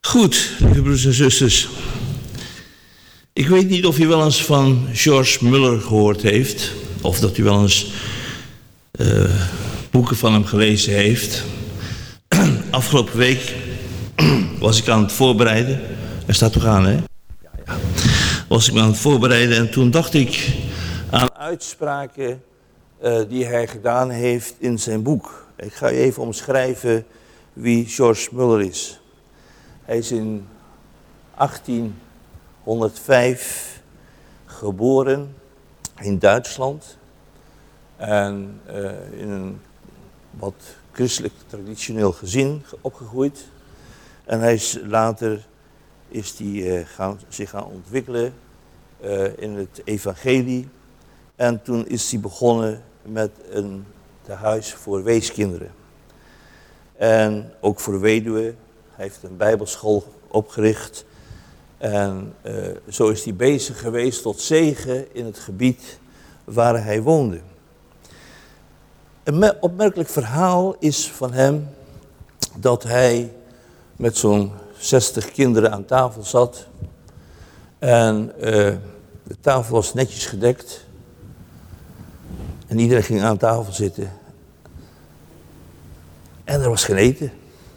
Goed, lieve broers en zusters. Ik weet niet of u wel eens van George Muller gehoord heeft. Of dat u wel eens boeken van hem gelezen heeft. Afgelopen week was ik aan het voorbereiden. Hij staat toch aan, hè? Ja. Was ik aan het voorbereiden en toen dacht ik aan uitspraken die hij gedaan heeft in zijn boek. Ik ga je even omschrijven wie George Muller is. Hij is in 1805 geboren in Duitsland. En in een wat christelijk traditioneel gezin opgegroeid. En hij is later zich gaan ontwikkelen in het evangelie. En toen is hij begonnen met een tehuis voor weeskinderen. En ook voor weduwen. Hij heeft een bijbelschool opgericht. En zo is hij bezig geweest tot zegen in het gebied waar hij woonde. Een opmerkelijk verhaal is van hem dat hij met zo'n 60 kinderen aan tafel zat. En de tafel was netjes gedekt. En iedereen ging aan tafel zitten. En er was geen eten.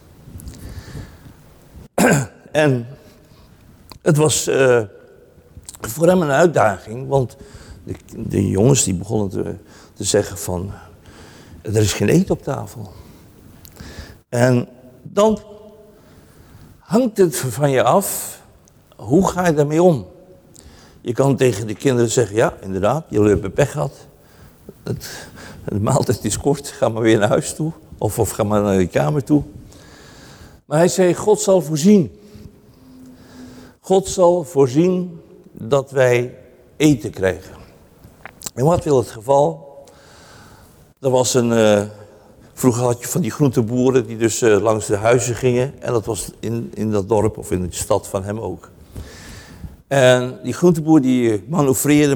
En het was voor hem een uitdaging, want de jongens die begonnen te zeggen van, er is geen eten op tafel. En dan hangt het van je af, hoe ga je daarmee om? Je kan tegen de kinderen zeggen, ja inderdaad, jullie hebben pech gehad. De maaltijd is kort, ga maar weer naar huis toe. Of ga maar naar je kamer toe. Maar hij zei, God zal voorzien. God zal voorzien dat wij eten krijgen. En wat wil het geval? Er was vroeger had je van die groenteboeren die dus langs de huizen gingen. En dat was in dat dorp of in de stad van hem ook. En die groenteboer die manoeuvreerde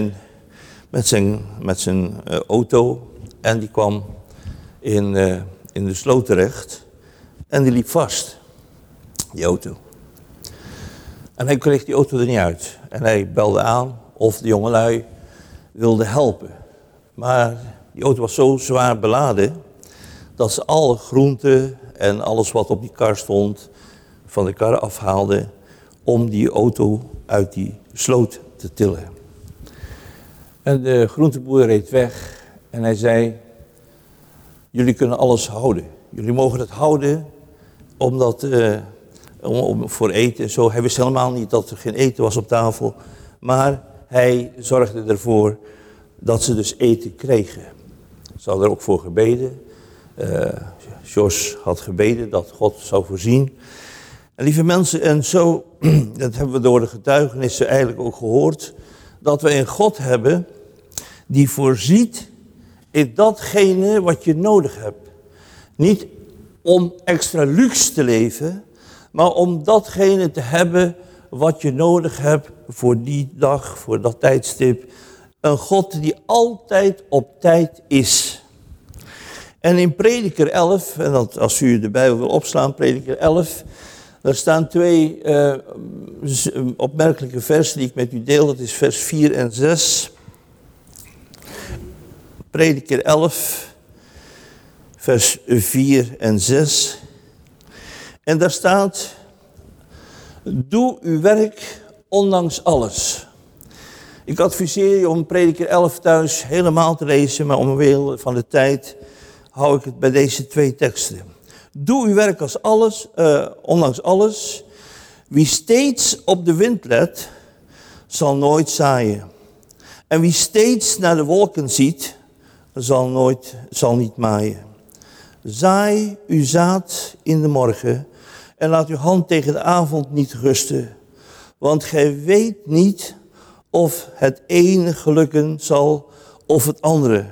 met zijn auto. En die kwam in de sloot terecht. En die liep vast, die auto. En hij kreeg die auto er niet uit. En hij belde aan of de jongelui wilden helpen. Maar die auto was zo zwaar beladen dat ze alle groenten en alles wat op die kar stond van de kar afhaalden om die auto uit die sloot te tillen. En de groenteboer reed weg en hij zei, jullie kunnen alles houden. Jullie mogen het houden omdat voor eten en zo. Hij wist helemaal niet dat er geen eten was op tafel. Maar hij zorgde ervoor dat ze dus eten kregen. Ze hadden er ook voor gebeden. Jos had gebeden dat God zou voorzien. En lieve mensen, en zo, dat hebben we door de getuigenissen eigenlijk ook gehoord, dat we een God hebben die voorziet in datgene wat je nodig hebt. Niet om extra luxe te leven, maar om datgene te hebben wat je nodig hebt voor die dag, voor dat tijdstip. Een God die altijd op tijd is. En in Prediker 11, en dat, als u de Bijbel wil opslaan, Prediker 11, daar staan twee opmerkelijke versen die ik met u deel. Dat is vers 4 en 6. Prediker 11, vers 4 en 6. En daar staat, doe uw werk ondanks alles. Ik adviseer je om Prediker 11 thuis helemaal te lezen, maar omwille van de tijd hou ik het bij deze twee teksten. Doe uw werk ondanks alles. Wie steeds op de wind let, zal nooit zaaien. En wie steeds naar de wolken ziet, zal niet maaien. Zaai uw zaad in de morgen en laat uw hand tegen de avond niet rusten. Want gij weet niet of het ene gelukken zal of het andere.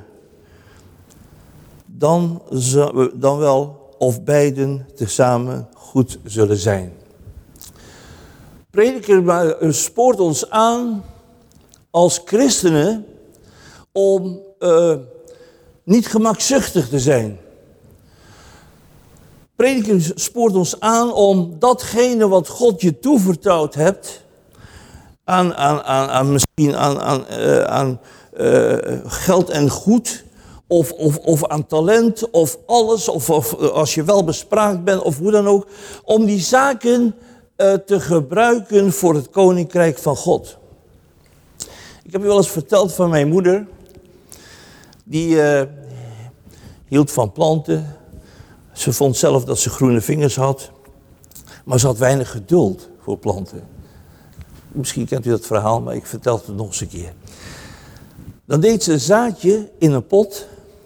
Dan wel of beiden tezamen goed zullen zijn. Prediker spoort ons aan als christenen om niet gemakzuchtig te zijn. prediker spoort ons aan om datgene wat God je toevertrouwd hebt, misschien aan geld en goed, of aan talent, of alles, of als je wel bespraakt bent, of hoe dan ook, om die zaken te gebruiken voor het koninkrijk van God. Ik heb u wel eens verteld van mijn moeder, die hield van planten. Ze vond zelf dat ze groene vingers had, maar ze had weinig geduld voor planten. Misschien kent u dat verhaal, maar ik vertel het nog eens een keer. Dan deed ze een zaadje in een pot.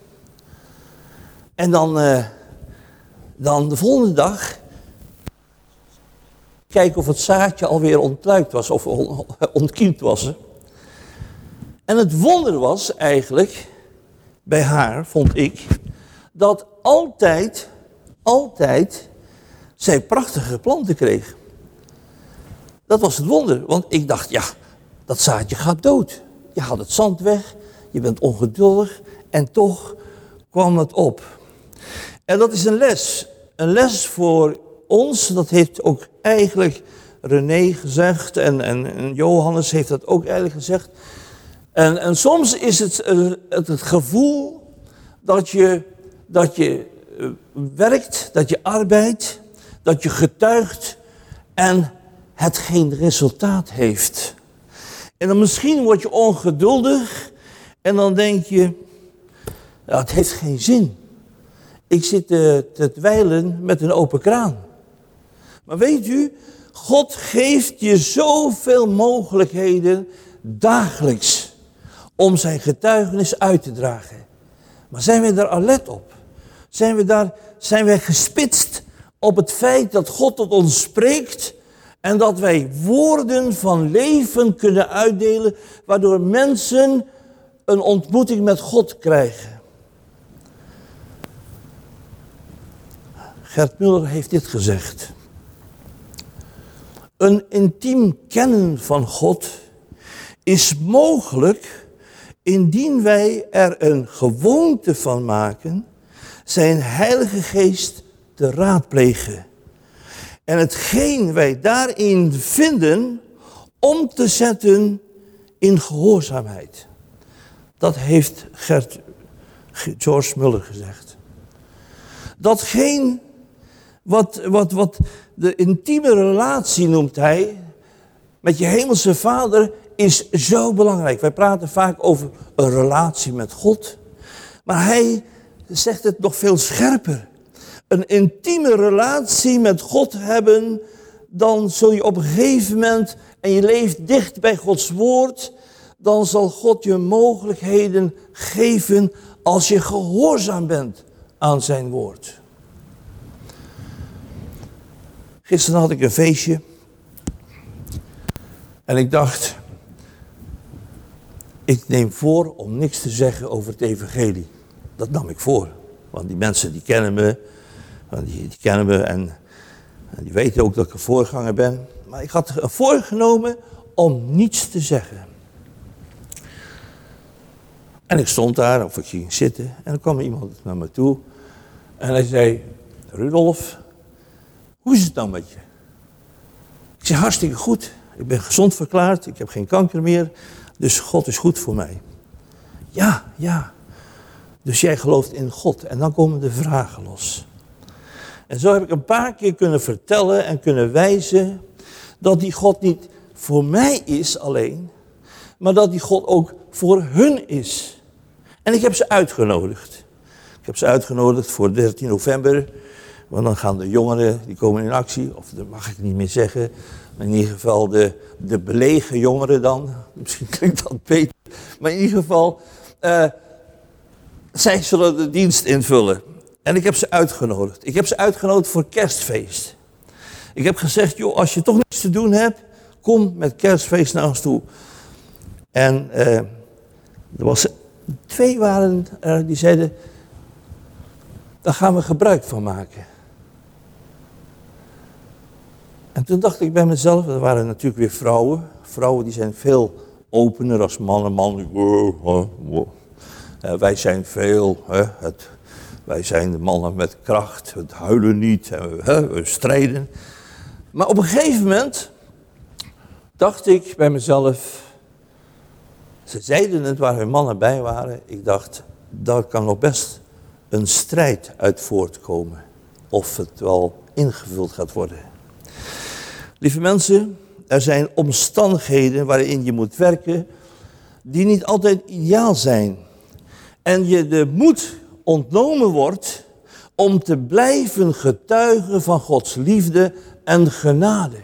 En dan de volgende dag kijken of het zaadje alweer ontluikt was of ontkiemd was. En het wonder was eigenlijk, bij haar vond ik, dat altijd zij prachtige planten kreeg. Dat was het wonder, want ik dacht, ja, dat zaadje gaat dood. Je haalt het zand weg, je bent ongeduldig en toch kwam het op. En dat is een les. Een les voor ons, dat heeft ook eigenlijk René gezegd en Johannes heeft dat ook eigenlijk gezegd. En soms is het gevoel dat je werkt, dat je arbeidt, dat je getuigt en het geen resultaat heeft. En dan misschien word je ongeduldig en dan denk je, nou, het heeft geen zin. Ik zit te dweilen met een open kraan. Maar weet u, God geeft je zoveel mogelijkheden dagelijks om zijn getuigenis uit te dragen. Maar zijn we daar alert op? Zijn we gespitst op het feit dat God tot ons spreekt en dat wij woorden van leven kunnen uitdelen, waardoor mensen een ontmoeting met God krijgen? Gert Muller heeft dit gezegd. Een intiem kennen van God is mogelijk indien wij er een gewoonte van maken zijn Heilige Geest te raadplegen. En hetgeen wij daarin vinden om te zetten in gehoorzaamheid. Dat heeft George Muller gezegd. Datgene wat de intieme relatie noemt hij met je hemelse Vader is zo belangrijk. Wij praten vaak over een relatie met God. Maar hij zegt het nog veel scherper. Een intieme relatie met God hebben, dan zul je op een gegeven moment, en je leeft dicht bij Gods woord, dan zal God je mogelijkheden geven als je gehoorzaam bent aan zijn woord. Gisteren had ik een feestje en ik dacht, ik neem voor om niks te zeggen over het evangelie. Dat nam ik voor, want die mensen die kennen me, en die weten ook dat ik een voorganger ben. Maar ik had voorgenomen om niets te zeggen. En ik stond daar, of ik ging zitten, en er kwam iemand naar me toe. En hij zei, Rudolf, hoe is het nou met je? Ik zei, hartstikke goed. Ik ben gezond verklaard, ik heb geen kanker meer, dus God is goed voor mij. Ja. Dus jij gelooft in God. En dan komen de vragen los. En zo heb ik een paar keer kunnen vertellen en kunnen wijzen dat die God niet voor mij is alleen, maar dat die God ook voor hun is. En ik heb ze uitgenodigd. Ik heb ze uitgenodigd voor 13 november, want dan gaan de jongeren, die komen in actie, of dat mag ik niet meer zeggen, maar in ieder geval de belegen jongeren dan, misschien klinkt dat beter, maar in ieder geval, zij zullen de dienst invullen. En ik heb ze uitgenodigd. Ik heb ze uitgenodigd voor kerstfeest. Ik heb gezegd, joh, als je toch niets te doen hebt, kom met kerstfeest naar ons toe. En er was 2 waren er die zeiden, daar gaan we gebruik van maken. En toen dacht ik bij mezelf, er waren natuurlijk weer vrouwen. Vrouwen die zijn veel opener als mannen. Wij zijn veel Wij zijn de mannen met kracht, we huilen niet, en we strijden. Maar op een gegeven moment dacht ik bij mezelf, ze zeiden het waar hun mannen bij waren. Ik dacht, daar kan nog best een strijd uit voortkomen. Of het wel ingevuld gaat worden. Lieve mensen, er zijn omstandigheden waarin je moet werken die niet altijd ideaal zijn. En je de moed ontnomen wordt om te blijven getuigen van Gods liefde en genade.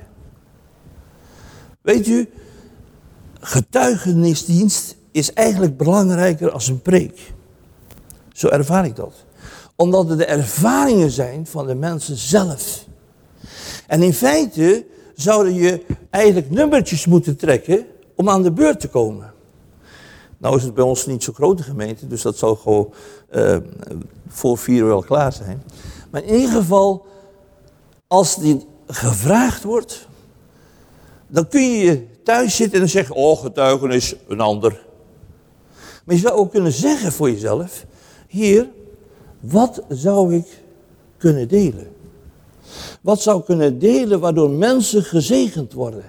Weet u, getuigenisdienst is eigenlijk belangrijker als een preek. Zo ervaar ik dat. Omdat het de ervaringen zijn van de mensen zelf. En in feite zouden je eigenlijk nummertjes moeten trekken om aan de beurt te komen. Nou is het bij ons niet zo'n grote gemeente, dus dat zal gewoon voor 4 wel klaar zijn. Maar in ieder geval, als die gevraagd wordt, dan kun je thuis zitten en dan zeggen, oh, getuigenis, een ander. Maar je zou ook kunnen zeggen voor jezelf, Heer, wat zou ik kunnen delen? Wat zou ik kunnen delen waardoor mensen gezegend worden?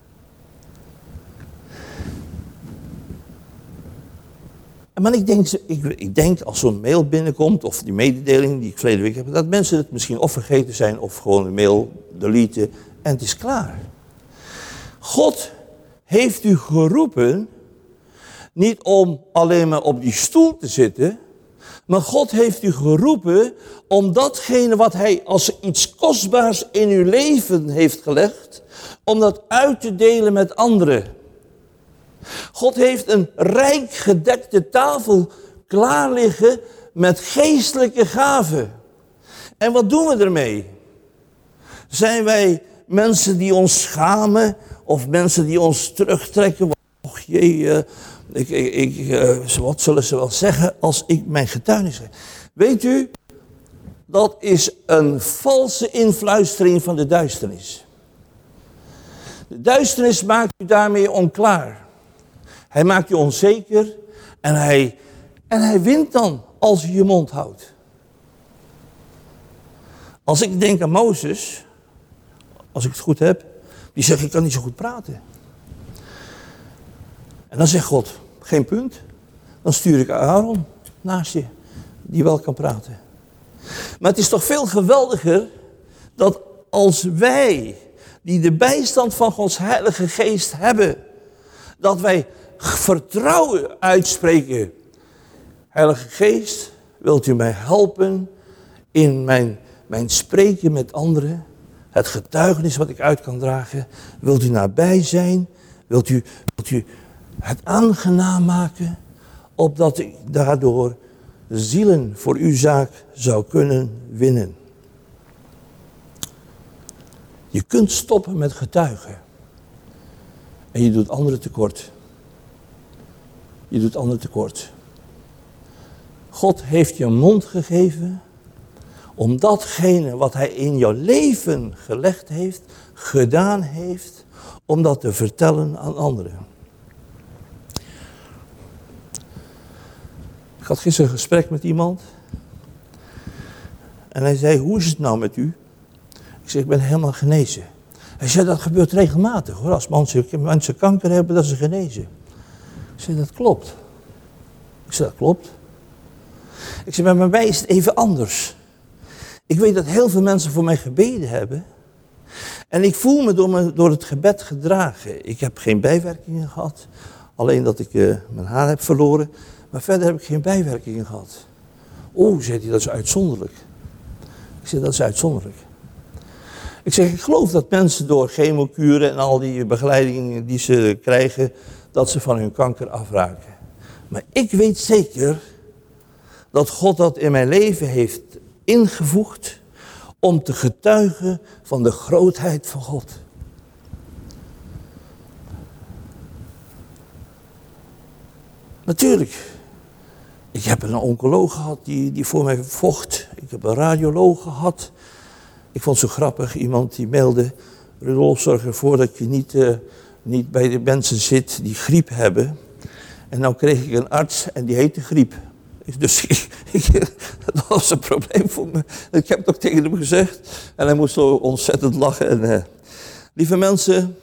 Maar ik denk als zo'n mail binnenkomt, of die mededeling die ik verleden week heb, dat mensen het misschien of vergeten zijn, of gewoon de mail deleten en het is klaar. God heeft u geroepen, niet om alleen maar op die stoel te zitten, maar God heeft u geroepen om datgene wat hij als iets kostbaars in uw leven heeft gelegd, om dat uit te delen met anderen. God heeft een rijk gedekte tafel klaar liggen met geestelijke gaven. En wat doen we ermee? Zijn wij mensen die ons schamen of mensen die ons terugtrekken? Och jee, wat zullen ze wel zeggen als ik mijn getuigenis zeg? Weet u, dat is een valse influistering van de duisternis. De duisternis maakt u daarmee onklaar. Hij maakt je onzeker en hij wint dan als je je mond houdt. Als ik denk aan Mozes, als ik het goed heb, die zegt ik kan niet zo goed praten. En dan zegt God, geen punt. Dan stuur ik Aaron naast je, die wel kan praten. Maar het is toch veel geweldiger dat als wij, die de bijstand van Gods Heilige Geest hebben, dat wij vertrouwen uitspreken. Heilige Geest, wilt u mij helpen in mijn spreken met anderen? Het getuigenis wat ik uit kan dragen. Wilt u nabij zijn? Wilt u het aangenaam maken? Opdat ik daardoor zielen voor uw zaak zou kunnen winnen. Je kunt stoppen met getuigen. En je doet anderen tekort. Je doet anderen tekort. God heeft je een mond gegeven om datgene wat hij in jouw leven gelegd heeft, gedaan heeft, om dat te vertellen aan anderen. Ik had gisteren een gesprek met iemand. En hij zei, hoe is het nou met u? Ik zeg, ik ben helemaal genezen. Hij zei, dat gebeurt regelmatig hoor. Als mensen kanker hebben, dat ze genezen. Ik zei, dat klopt. Ik zei, dat klopt. Ik zei, maar bij mij is het even anders. Ik weet dat heel veel mensen voor mij gebeden hebben. En ik voel me door het gebed gedragen. Ik heb geen bijwerkingen gehad. Alleen dat ik mijn haar heb verloren. Maar verder heb ik geen bijwerkingen gehad. Oh, zei hij, dat is uitzonderlijk. Ik zei, dat is uitzonderlijk. Ik zeg, ik geloof dat mensen door chemokuren en al die begeleidingen die ze krijgen, dat ze van hun kanker afraken. Maar ik weet zeker dat God dat in mijn leven heeft ingevoegd om te getuigen van de grootheid van God. Natuurlijk. Ik heb een oncoloog gehad die voor mij vocht. Ik heb een radioloog gehad. Ik vond het zo grappig, iemand die mailde, Rudolf, zorg ervoor dat je niet bij de mensen zit die griep hebben. En nou kreeg ik een arts en die heette Griep. Dus dat was een probleem voor me. Ik heb het ook tegen hem gezegd. En hij moest zo ontzettend lachen. En, lieve mensen,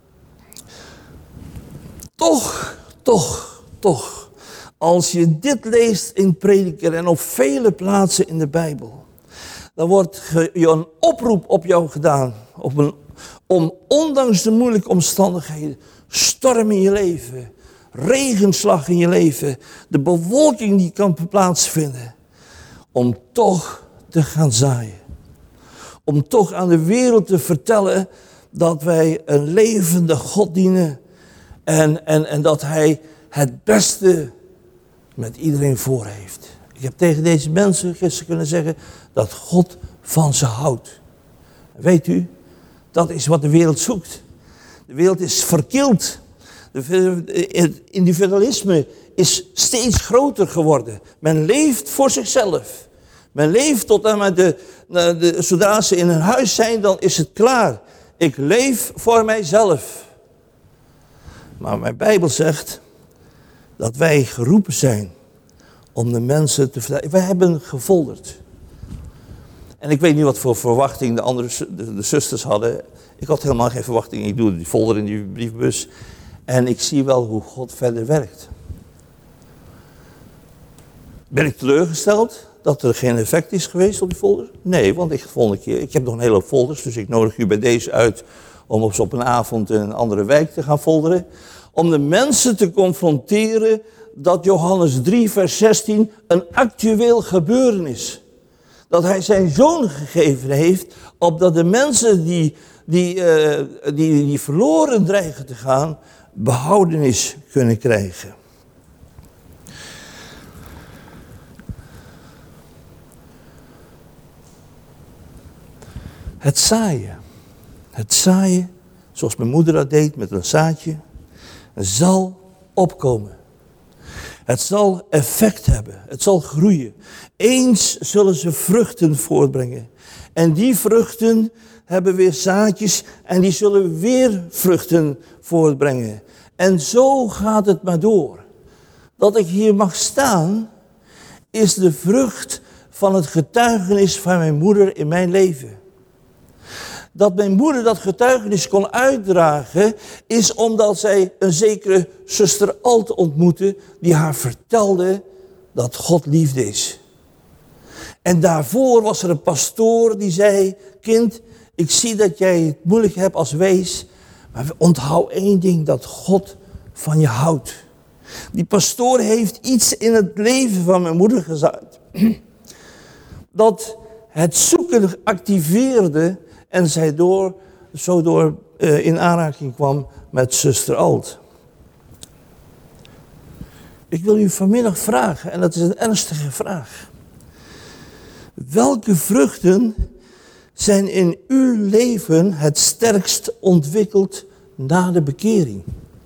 toch. Als je dit leest in Prediker en op vele plaatsen in de Bijbel. Dan wordt je een oproep op jou gedaan. Om ondanks de moeilijke omstandigheden, storm in je leven, regenslag in je leven, de bewolking die kan plaatsvinden, om toch te gaan zaaien. Om toch aan de wereld te vertellen dat wij een levende God dienen en dat Hij het beste met iedereen voor heeft. Ik heb tegen deze mensen gisteren kunnen zeggen dat God van ze houdt. Weet u, dat is wat de wereld zoekt. De wereld is verkild. Het individualisme is steeds groter geworden. Men leeft voor zichzelf. Men leeft tot en met zodra ze in hun huis zijn, dan is het klaar. Ik leef voor mijzelf. Maar mijn Bijbel zegt dat wij geroepen zijn om de mensen te vertellen. Wij hebben gefolderd. En ik weet niet wat voor verwachting de zusters hadden. Ik had helemaal geen verwachting. Ik doe die folder in die briefbus. En ik zie wel hoe God verder werkt. Ben ik teleurgesteld dat er geen effect is geweest op die folder? Nee, want ik heb nog een hele hoop folders. Dus ik nodig u bij deze uit om op een avond in een andere wijk te gaan folderen. Om de mensen te confronteren dat Johannes 3 vers 16 een actueel gebeuren is. Dat hij zijn zoon gegeven heeft, opdat de mensen die verloren dreigen te gaan, behoudenis kunnen krijgen. Het zaaien, zoals mijn moeder dat deed met een zaadje, zal opkomen. Het zal effect hebben. Het zal groeien. Eens zullen ze vruchten voortbrengen. En die vruchten hebben weer zaadjes en die zullen weer vruchten voortbrengen. En zo gaat het maar door. Dat ik hier mag staan, is de vrucht van het getuigenis van mijn moeder in mijn leven. Dat mijn moeder dat getuigenis kon uitdragen, is omdat zij een zekere zuster Alt ontmoette, die haar vertelde dat God liefde is. En daarvoor was er een pastoor die zei, kind, ik zie dat jij het moeilijk hebt als wees, maar onthoud één ding, dat God van je houdt. Die pastoor heeft iets in het leven van mijn moeder gezaaid. Dat het zoeken activeerde en zij zo door in aanraking kwam met zuster Alt. Ik wil u vanmiddag vragen, en dat is een ernstige vraag. Welke vruchten zijn in uw leven het sterkst ontwikkeld na de bekering?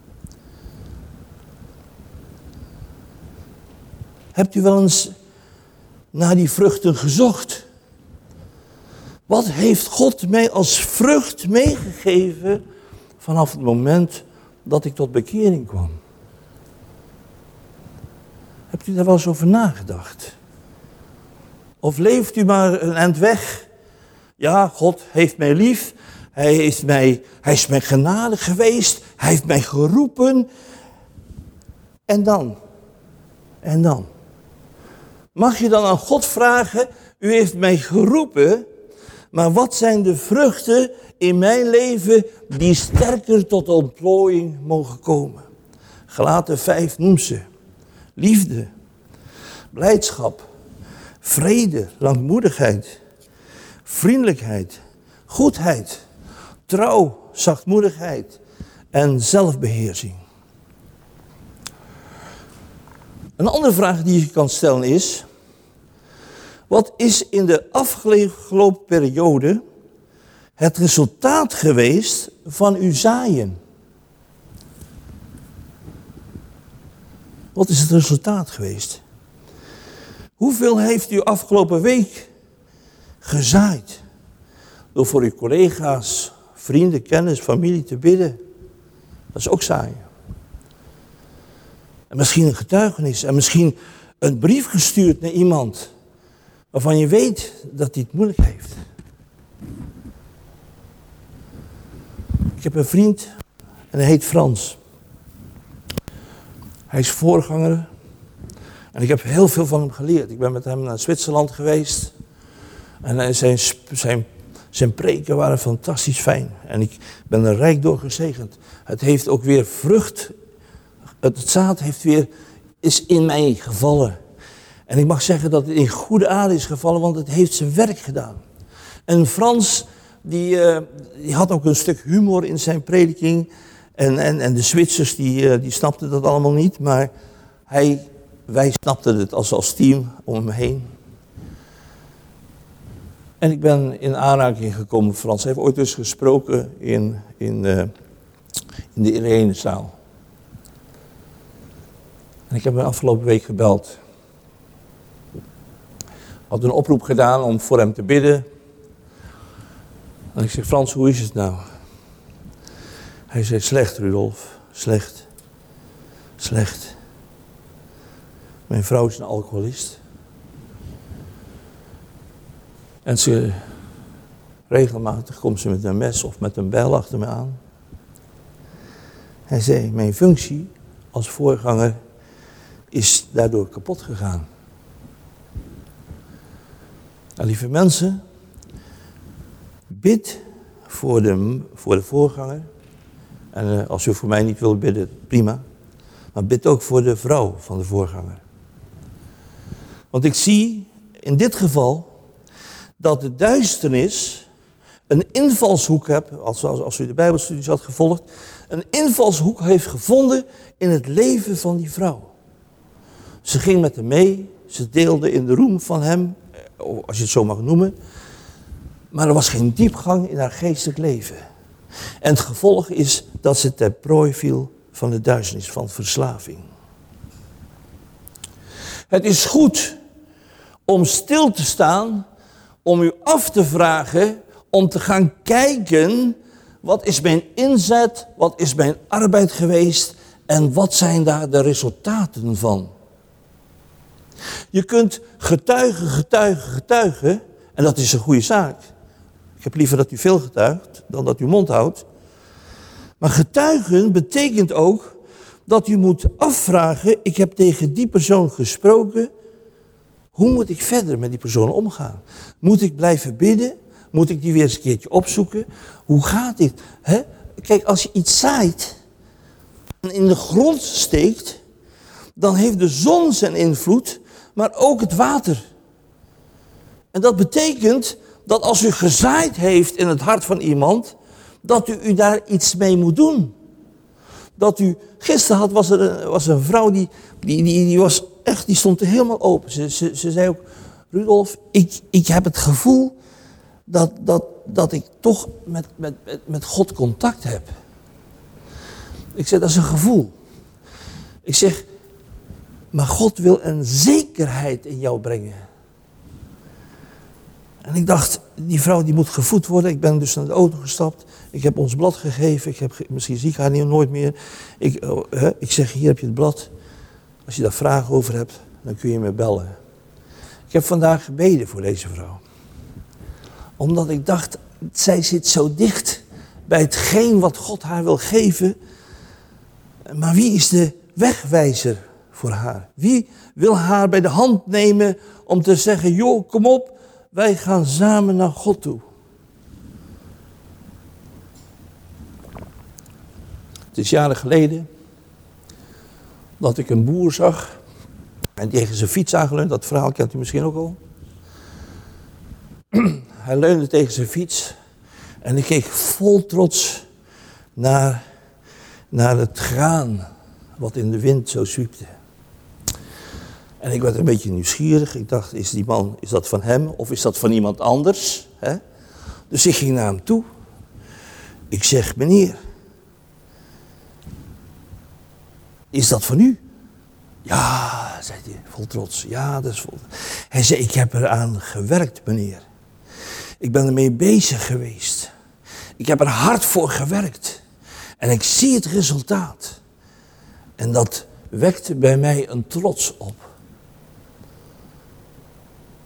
Hebt u wel eens naar die vruchten gezocht? Wat heeft God mij als vrucht meegegeven vanaf het moment dat ik tot bekering kwam? Hebt u daar wel eens over nagedacht? Of leeft u maar een eind weg? Ja, God heeft mij lief. Hij is mij genadig geweest. Hij heeft mij geroepen. En dan? Mag je dan aan God vragen, u heeft mij geroepen, maar wat zijn de vruchten in mijn leven die sterker tot ontplooiing mogen komen? Galaten 5 noemt ze. Liefde, blijdschap, vrede, langmoedigheid, vriendelijkheid, goedheid, trouw, zachtmoedigheid en zelfbeheersing. Een andere vraag die je kan stellen is, wat is in de afgelopen periode het resultaat geweest van uw zaaien? Wat is het resultaat geweest? Hoeveel heeft u afgelopen week gezaaid? Door voor uw collega's, vrienden, kennis, familie te bidden. Dat is ook zaaien. En misschien een getuigenis. En misschien een brief gestuurd naar iemand waarvan je weet dat hij het moeilijk heeft. Ik heb een vriend en hij heet Frans. Hij is voorganger en ik heb heel veel van hem geleerd. Ik ben met hem naar Zwitserland geweest en zijn preken waren fantastisch fijn. En ik ben er rijk door gezegend. Het heeft ook weer vrucht, het zaad is in mij gevallen. En ik mag zeggen dat het in goede aarde is gevallen, want het heeft zijn werk gedaan. En Frans, die had ook een stuk humor in zijn prediking. En de Zwitsers, die snapten dat allemaal niet. Maar wij snapten het als team om hem heen. En ik ben in aanraking gekomen met Frans. Hij heeft ooit eens gesproken in de Irenezaal. En ik heb hem afgelopen week gebeld. Had een oproep gedaan om voor hem te bidden. En ik zeg, Frans, hoe is het nou? Hij zei, slecht Rudolf, slecht. Slecht. Mijn vrouw is een alcoholist. En regelmatig komt ze met een mes of met een bijl achter me aan. Hij zei, mijn functie als voorganger is daardoor kapot gegaan. Nou, lieve mensen, bid voor de voorganger. En als u voor mij niet wilt bidden, prima. Maar bid ook voor de vrouw van de voorganger. Want ik zie in dit geval dat de duisternis een invalshoek heeft, als u de Bijbelstudies had gevolgd, een invalshoek heeft gevonden in het leven van die vrouw. Ze ging met hem mee, ze deelde in de roem van hem, als je het zo mag noemen. Maar er was geen diepgang in haar geestelijk leven. En het gevolg is dat ze ter prooi viel van de duisternis, van verslaving. Het is goed om stil te staan, om u af te vragen, om te gaan kijken, wat is mijn inzet, wat is mijn arbeid geweest en wat zijn daar de resultaten van. Je kunt getuigen en dat is een goede zaak. Ik heb liever dat u veel getuigt dan dat u mond houdt. Maar getuigen betekent ook dat u moet afvragen, ik heb tegen die persoon gesproken, hoe moet ik verder met die persoon omgaan? Moet ik blijven bidden? Moet ik die weer eens een keertje opzoeken? Hoe gaat dit? Kijk, als je iets zaait en in de grond steekt, dan heeft de zon zijn invloed, maar ook het water. En dat betekent dat als u gezaaid heeft in het hart van iemand, dat u daar iets mee moet doen. Gisteren was een vrouw die was echt, die stond er helemaal open. Ze zei ook, Rudolf, ik heb het gevoel dat ik toch met God contact heb. Ik zeg, dat is een gevoel. Ik zeg, maar God wil een zekerheid in jou brengen. En ik dacht, die vrouw die moet gevoed worden. Ik ben dus naar de auto gestapt. Ik heb ons blad gegeven. Misschien zie ik haar nooit meer. Ik zeg, hier heb je het blad. Als je daar vragen over hebt, dan kun je me bellen. Ik heb vandaag gebeden voor deze vrouw. Omdat ik dacht, zij zit zo dicht bij hetgeen wat God haar wil geven. Maar wie is de wegwijzer voor haar? Wie wil haar bij de hand nemen om te zeggen, joh, kom op. Wij gaan samen naar God toe. Het is jaren geleden dat ik een boer zag en die tegen zijn fiets aangeleund. Dat verhaal kent u misschien ook al. Hij leunde tegen zijn fiets en ik keek vol trots naar het graan wat in de wind zo zwiepte. En ik werd een beetje nieuwsgierig. Ik dacht, is dat van hem of is dat van iemand anders? Dus ik ging naar hem toe. Ik zeg, meneer, is dat van u? Ja, zei hij, vol trots. Ja, dat is vol. Hij zei, ik heb eraan gewerkt, meneer. Ik ben ermee bezig geweest. Ik heb er hard voor gewerkt. En ik zie het resultaat. En dat wekte bij mij een trots op.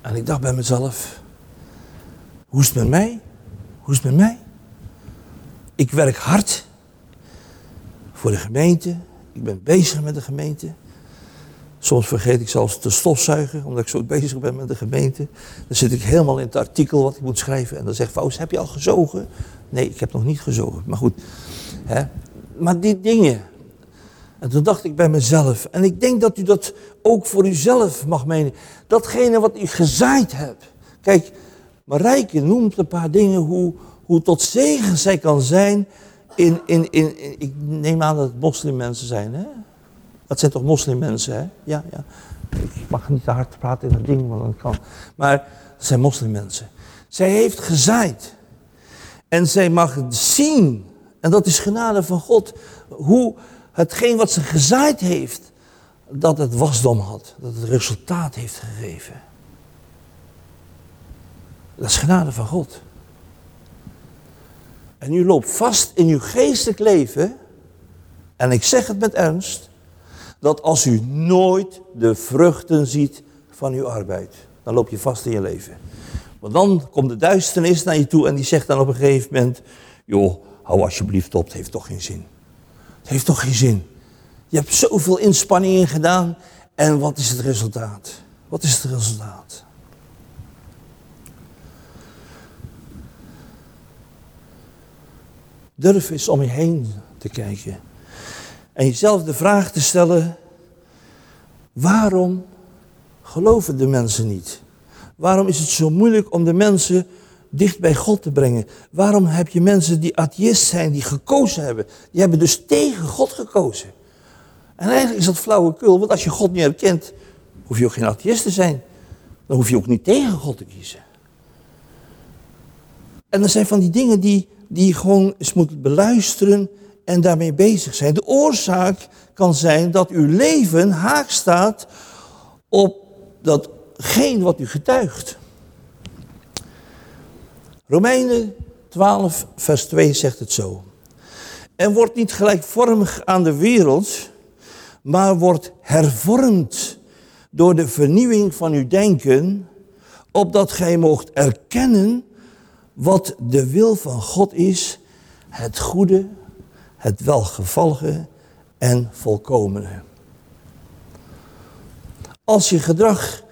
En ik dacht bij mezelf, hoe is het met mij? Hoe is het met mij? Ik werk hard voor de gemeente. Ik ben bezig met de gemeente. Soms vergeet ik zelfs te stofzuigen, omdat ik zo bezig ben met de gemeente. Dan zit ik helemaal in het artikel wat ik moet schrijven. En dan zegt Faust, heb je al gezogen? Nee, ik heb nog niet gezogen. Maar goed. Hè? Maar die dingen. En toen dacht ik bij mezelf. En ik denk dat u dat ook voor uzelf mag menen. Datgene wat u gezaaid hebt. Kijk, Marijke noemt een paar dingen hoe tot zegen zij kan zijn. Ik neem aan dat het moslimmensen zijn, hè? Dat zijn toch moslimmensen, hè? Ja. Ik mag niet te hard praten in dat ding, want dat kan. Maar het zijn moslimmensen. Zij heeft gezaaid. En zij mag zien, en dat is genade van God, hoe hetgeen wat ze gezaaid heeft, dat het wasdom had. Dat het resultaat heeft gegeven. Dat is genade van God. En u loopt vast in uw geestelijk leven, en ik zeg het met ernst, dat als u nooit de vruchten ziet van uw arbeid, dan loop je vast in je leven. Want dan komt de duisternis naar je toe en die zegt dan op een gegeven moment, joh, hou alsjeblieft op, het heeft toch geen zin. Het heeft toch geen zin. Je hebt zoveel inspanningen gedaan en wat is het resultaat? Wat is het resultaat? Durf eens om je heen te kijken. En jezelf de vraag te stellen, waarom geloven de mensen niet? Waarom is het zo moeilijk om de mensen dicht bij God te brengen? Waarom heb je mensen die atheïst zijn, die gekozen hebben? Die hebben dus tegen God gekozen. En eigenlijk is dat flauwekul, want als je God niet herkent, hoef je ook geen atheïst te zijn. Dan hoef je ook niet tegen God te kiezen. En er zijn van die dingen die je gewoon eens moet beluisteren en daarmee bezig zijn. De oorzaak kan zijn dat uw leven haak staat op datgene wat u getuigt. Romeinen 12 vers 2 zegt het zo. En wordt niet gelijkvormig aan de wereld, maar wordt hervormd door de vernieuwing van uw denken, opdat gij moogt erkennen wat de wil van God is, het goede, het welgevallige en volkomene. Als je gedrag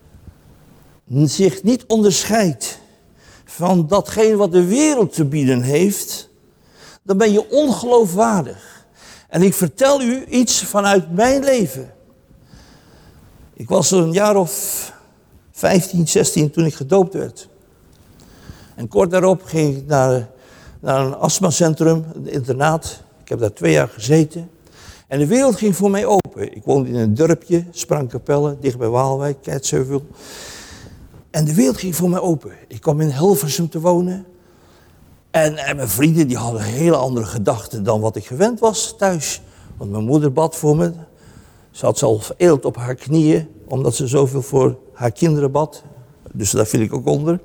zich niet onderscheidt van datgene wat de wereld te bieden heeft, dan ben je ongeloofwaardig. En ik vertel u iets vanuit mijn leven. Ik was een jaar of 15, 16 toen ik gedoopt werd. En kort daarop ging ik naar een astmacentrum, een internaat. Ik heb daar 2 jaar gezeten. En de wereld ging voor mij open. Ik woonde in een dorpje, Sprangkapelle, dicht bij Waalwijk, Keitsheuvel. En de wereld ging voor mij open. Ik kwam in Hilversum te wonen. En mijn vrienden die hadden hele andere gedachten dan wat ik gewend was thuis. Want mijn moeder bad voor me. Ze had zelf eelt op haar knieën, omdat ze zoveel voor haar kinderen bad. Dus daar viel ik ook onder.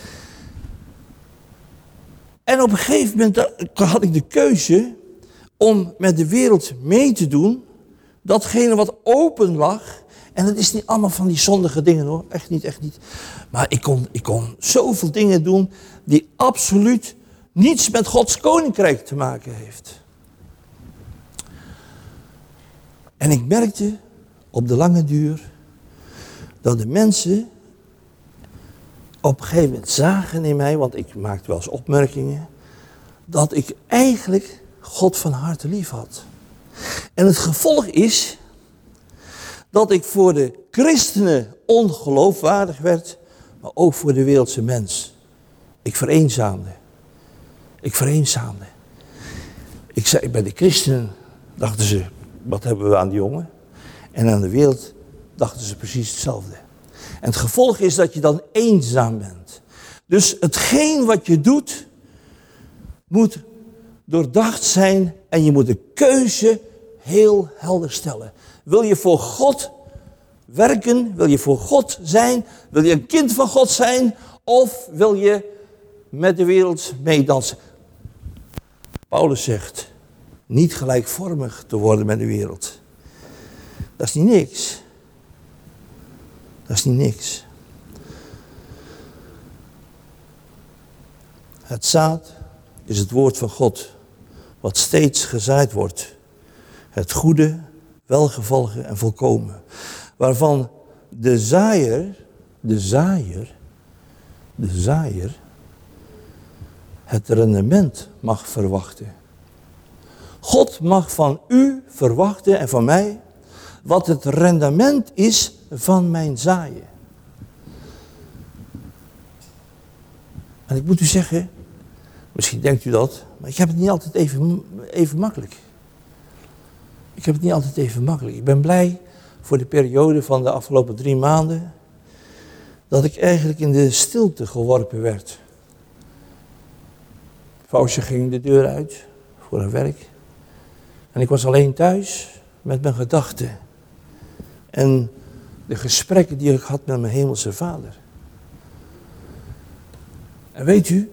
En op een gegeven moment had ik de keuze om met de wereld mee te doen. Datgene wat open lag. En dat is niet allemaal van die zondige dingen hoor. Echt niet. Maar ik kon zoveel dingen doen die absoluut niets met Gods koninkrijk te maken heeft. En ik merkte op de lange duur dat de mensen op een gegeven moment zagen in mij, want ik maakte wel eens opmerkingen, dat ik eigenlijk God van harte lief had. En het gevolg is dat ik voor de christenen ongeloofwaardig werd, maar ook voor de wereldse mens. Ik vereenzaamde. Ik zei, bij de christenen dachten ze, wat hebben we aan die jongen? En aan de wereld dachten ze precies hetzelfde. En het gevolg is dat je dan eenzaam bent. Dus hetgeen wat je doet, moet doordacht zijn en je moet de keuze heel helder stellen. Wil je voor God werken? Wil je voor God zijn? Wil je een kind van God zijn? Of wil je met de wereld meedansen? Paulus zegt, niet gelijkvormig te worden met de wereld. Dat is niet niks. Het zaad is het woord van God, wat steeds gezaaid wordt. Het goede, welgevallige en volkomen. Waarvan de zaaier het rendement mag verwachten. God mag van u verwachten en van mij wat het rendement is van mijn zaaien. En ik moet u zeggen, misschien denkt u dat, maar ik heb het niet altijd even makkelijk. Ik heb het niet altijd even makkelijk. Ik ben blij voor de periode van de afgelopen 3 maanden dat ik eigenlijk in de stilte geworpen werd. Faustje ging de deur uit voor haar werk. En ik was alleen thuis met mijn gedachten. En de gesprekken die ik had met mijn hemelse vader. En weet u,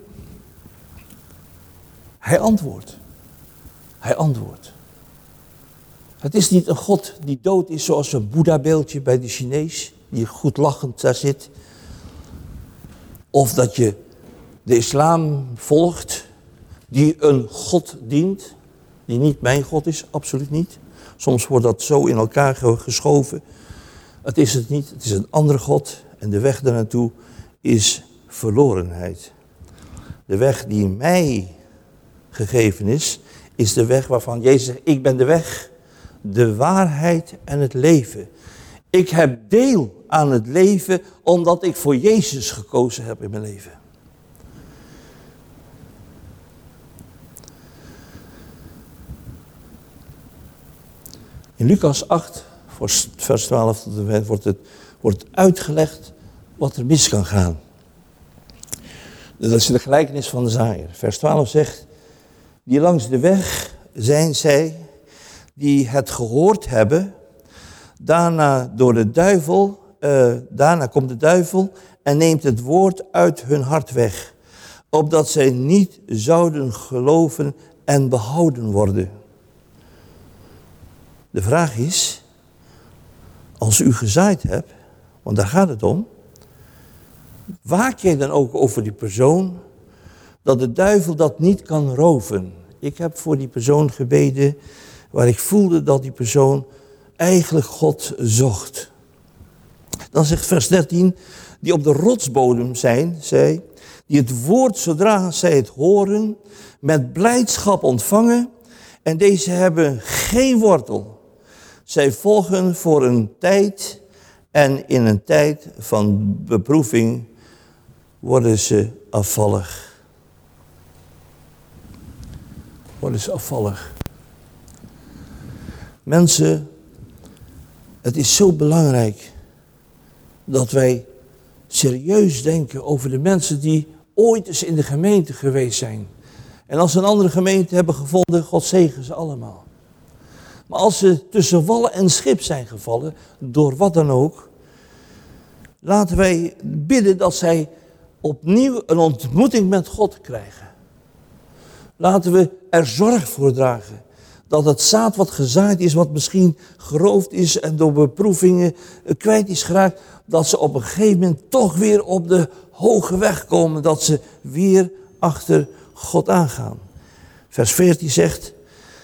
hij antwoordt. Hij antwoordt. Het is niet een God die dood is zoals een Boeddha-beeldje bij de Chinees, die goed lachend daar zit. Of dat je de islam volgt, die een God dient, die niet mijn God is, absoluut niet. Soms wordt dat zo in elkaar geschoven. Het is het niet, het is een andere God en de weg daar naartoe is verlorenheid. De weg die mij gegeven is de weg waarvan Jezus zegt, ik ben de weg, de waarheid en het leven. Ik heb deel aan het leven omdat ik voor Jezus gekozen heb in mijn leven. In Lucas 8, vers 12 tot en met, wordt uitgelegd wat er mis kan gaan. Dat is de gelijkenis van de zaaier. Vers 12 zegt, die langs de weg zijn zij die het gehoord hebben. Daarna komt de duivel en neemt het woord uit hun hart weg. Opdat zij niet zouden geloven en behouden worden. De vraag is, als u gezaaid hebt, want daar gaat het om. Waak jij dan ook over die persoon, dat de duivel dat niet kan roven? Ik heb voor die persoon gebeden, waar ik voelde dat die persoon eigenlijk God zocht. Dan zegt vers 13, die op de rotsbodem zijn, zij, die het woord zodra zij het horen, met blijdschap ontvangen, en deze hebben geen wortel. Zij volgen voor een tijd en in een tijd van beproeving worden ze afvallig. Mensen, het is zo belangrijk dat wij serieus denken over de mensen die ooit eens in de gemeente geweest zijn. En als ze een andere gemeente hebben gevonden, God zegen ze allemaal. Maar als ze tussen wallen en schip zijn gevallen, door wat dan ook, laten wij bidden dat zij opnieuw een ontmoeting met God krijgen. Laten we er zorg voor dragen. Dat het zaad wat gezaaid is, wat misschien geroofd is en door beproevingen kwijt is geraakt, dat ze op een gegeven moment toch weer op de hoge weg komen. Dat ze weer achter God aangaan. Vers 14 zegt,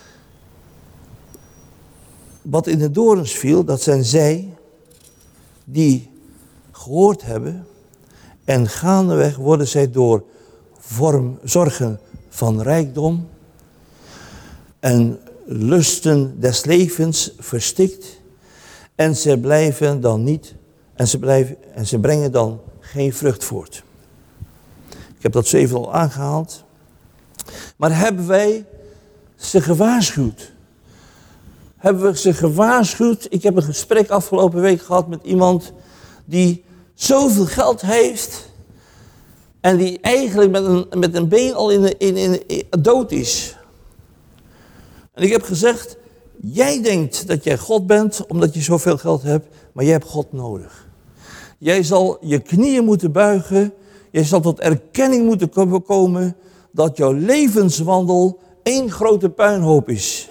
wat in de dorens viel, dat zijn zij die gehoord hebben en gaandeweg worden zij door zorgen van rijkdom en lusten des levens verstikt en ze blijven dan niet en ze brengen dan geen vrucht voort. Ik heb dat zo even al aangehaald. Maar hebben wij ze gewaarschuwd? Hebben we ze gewaarschuwd? Ik heb een gesprek afgelopen week gehad met iemand die zoveel geld heeft en die eigenlijk met een been al in dood is. En ik heb gezegd, jij denkt dat jij God bent omdat je zoveel geld hebt, maar jij hebt God nodig. Jij zal je knieën moeten buigen, jij zal tot erkenning moeten komen dat jouw levenswandel één grote puinhoop is.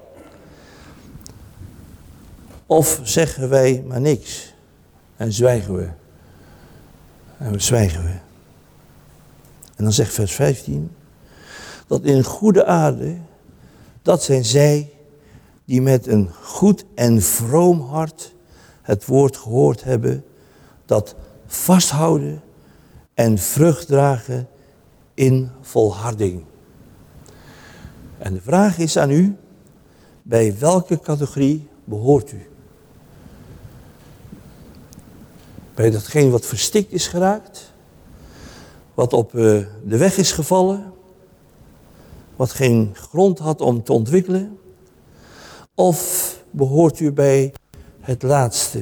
Of zeggen wij maar niks en zwijgen we. En we zwijgen we. En dan zegt vers 15, dat in goede aarde, dat zijn zij die met een goed en vroom hart het woord gehoord hebben, dat vasthouden en vrucht dragen in volharding. En de vraag is aan u, bij welke categorie behoort u? Bij datgene wat verstikt is geraakt, wat op de weg is gevallen, wat geen grond had om te ontwikkelen? Of behoort u bij het laatste,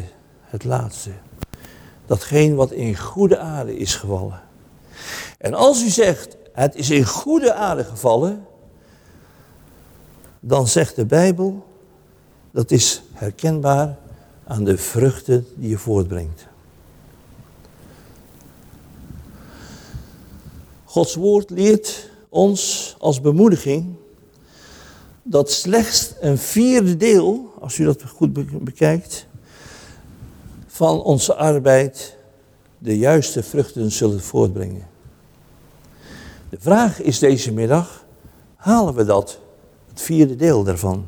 datgene wat in goede aarde is gevallen? En als u zegt, het is in goede aarde gevallen, dan zegt de Bijbel, dat is herkenbaar aan de vruchten die je voortbrengt. Gods woord leert ons als bemoediging dat slechts een vierde deel, als u dat goed bekijkt, van onze arbeid de juiste vruchten zullen voortbrengen. De vraag is deze middag, halen we dat, het vierde deel daarvan?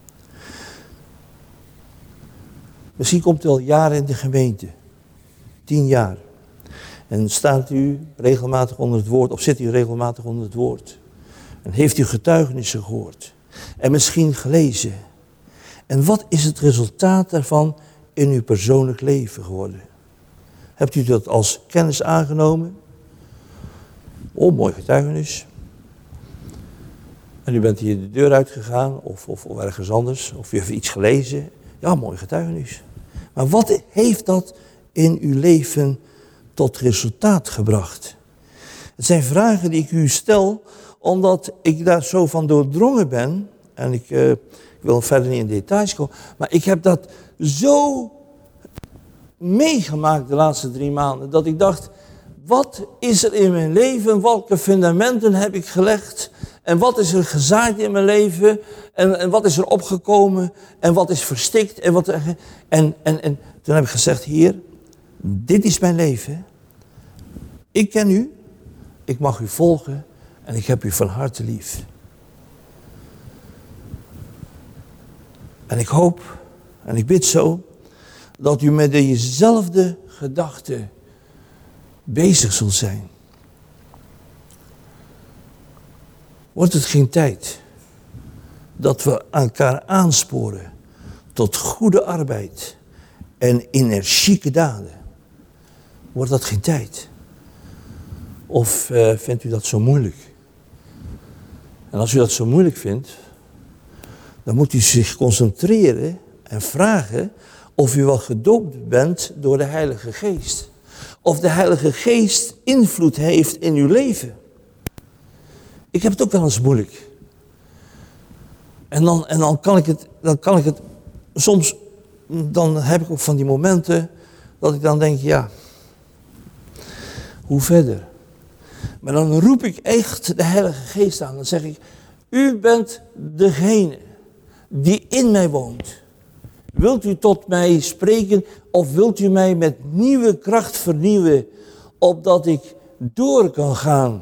Misschien komt u al jaren in de gemeente, 10 jaar. En staat u regelmatig onder het woord, of zit u regelmatig onder het woord. En heeft u getuigenissen gehoord. En misschien gelezen. En wat is het resultaat daarvan in uw persoonlijk leven geworden? Hebt u dat als kennis aangenomen? Oh, mooi getuigenis. En u bent hier de deur uitgegaan, of ergens anders, of u heeft iets gelezen. Ja, mooi getuigenis. Maar wat heeft dat in uw leven tot resultaat gebracht? Het zijn vragen die ik u stel, omdat ik daar zo van doordrongen ben. En ik wil verder niet in details komen. Maar ik heb dat zo meegemaakt de laatste 3 maanden. Dat ik dacht, wat is er in mijn leven? Welke fundamenten heb ik gelegd? En wat is er gezaaid in mijn leven? En wat is er opgekomen? En wat is verstikt? En toen heb ik gezegd, Heer, dit is mijn leven. Ik ken u. Ik mag u volgen. En ik heb u van harte lief. En ik hoop, en ik bid zo, dat u met dezelfde gedachten bezig zult zijn. Wordt het geen tijd dat we elkaar aansporen tot goede arbeid en energieke daden? Wordt dat geen tijd? Of vindt u dat zo moeilijk? En als u dat zo moeilijk vindt, dan moet u zich concentreren en vragen of u wel gedoopt bent door de Heilige Geest. Of de Heilige Geest invloed heeft in uw leven. Ik heb het ook wel eens moeilijk. En dan kan ik het soms, dan heb ik ook van die momenten dat ik dan denk, ja, hoe verder? Maar dan roep ik echt de Heilige Geest aan. Dan zeg ik, u bent degene die in mij woont. Wilt u tot mij spreken of wilt u mij met nieuwe kracht vernieuwen, opdat ik door kan gaan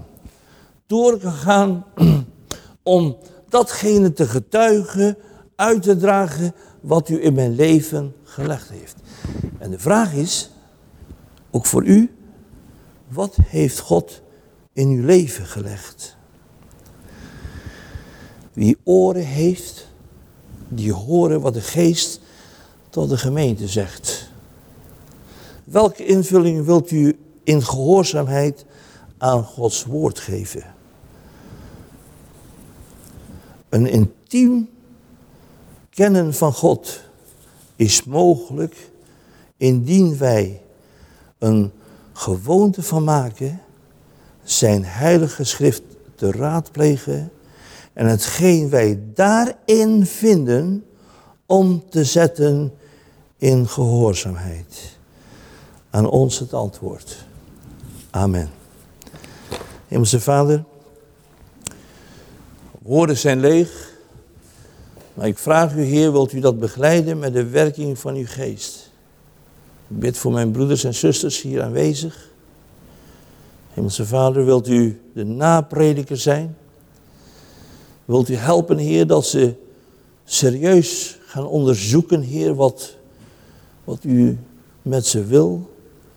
om datgene te getuigen, uit te dragen wat u in mijn leven gelegd heeft. En de vraag is, ook voor u, wat heeft God in uw leven gelegd? Wie oren heeft, die horen wat de Geest tot de gemeente zegt. Welke invulling wilt u in gehoorzaamheid aan Gods woord geven? Een intiem kennen van God is mogelijk indien wij een gewoonte van maken zijn heilige schrift te raadplegen en hetgeen wij daarin vinden om te zetten in gehoorzaamheid. Aan ons het antwoord. Amen. Hemelse Vader, woorden zijn leeg, maar ik vraag u, Heer, wilt u dat begeleiden met de werking van uw Geest? Ik bid voor mijn broeders en zusters hier aanwezig. Hemelse Vader, wilt u de naprediker zijn? Wilt u helpen, Heer, dat ze serieus gaan onderzoeken, Heer, wat u met ze wil?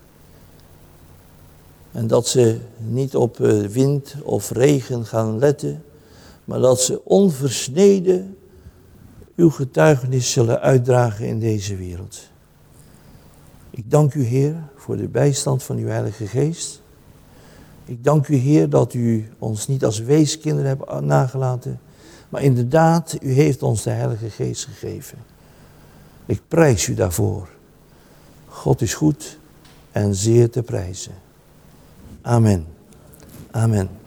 En dat ze niet op wind of regen gaan letten, maar dat ze onversneden uw getuigenis zullen uitdragen in deze wereld. Ik dank u, Heer, voor de bijstand van uw Heilige Geest. Ik dank u, Heer, dat u ons niet als weeskinderen hebt nagelaten, maar inderdaad, u heeft ons de Heilige Geest gegeven. Ik prijs u daarvoor. God is goed en zeer te prijzen. Amen. Amen.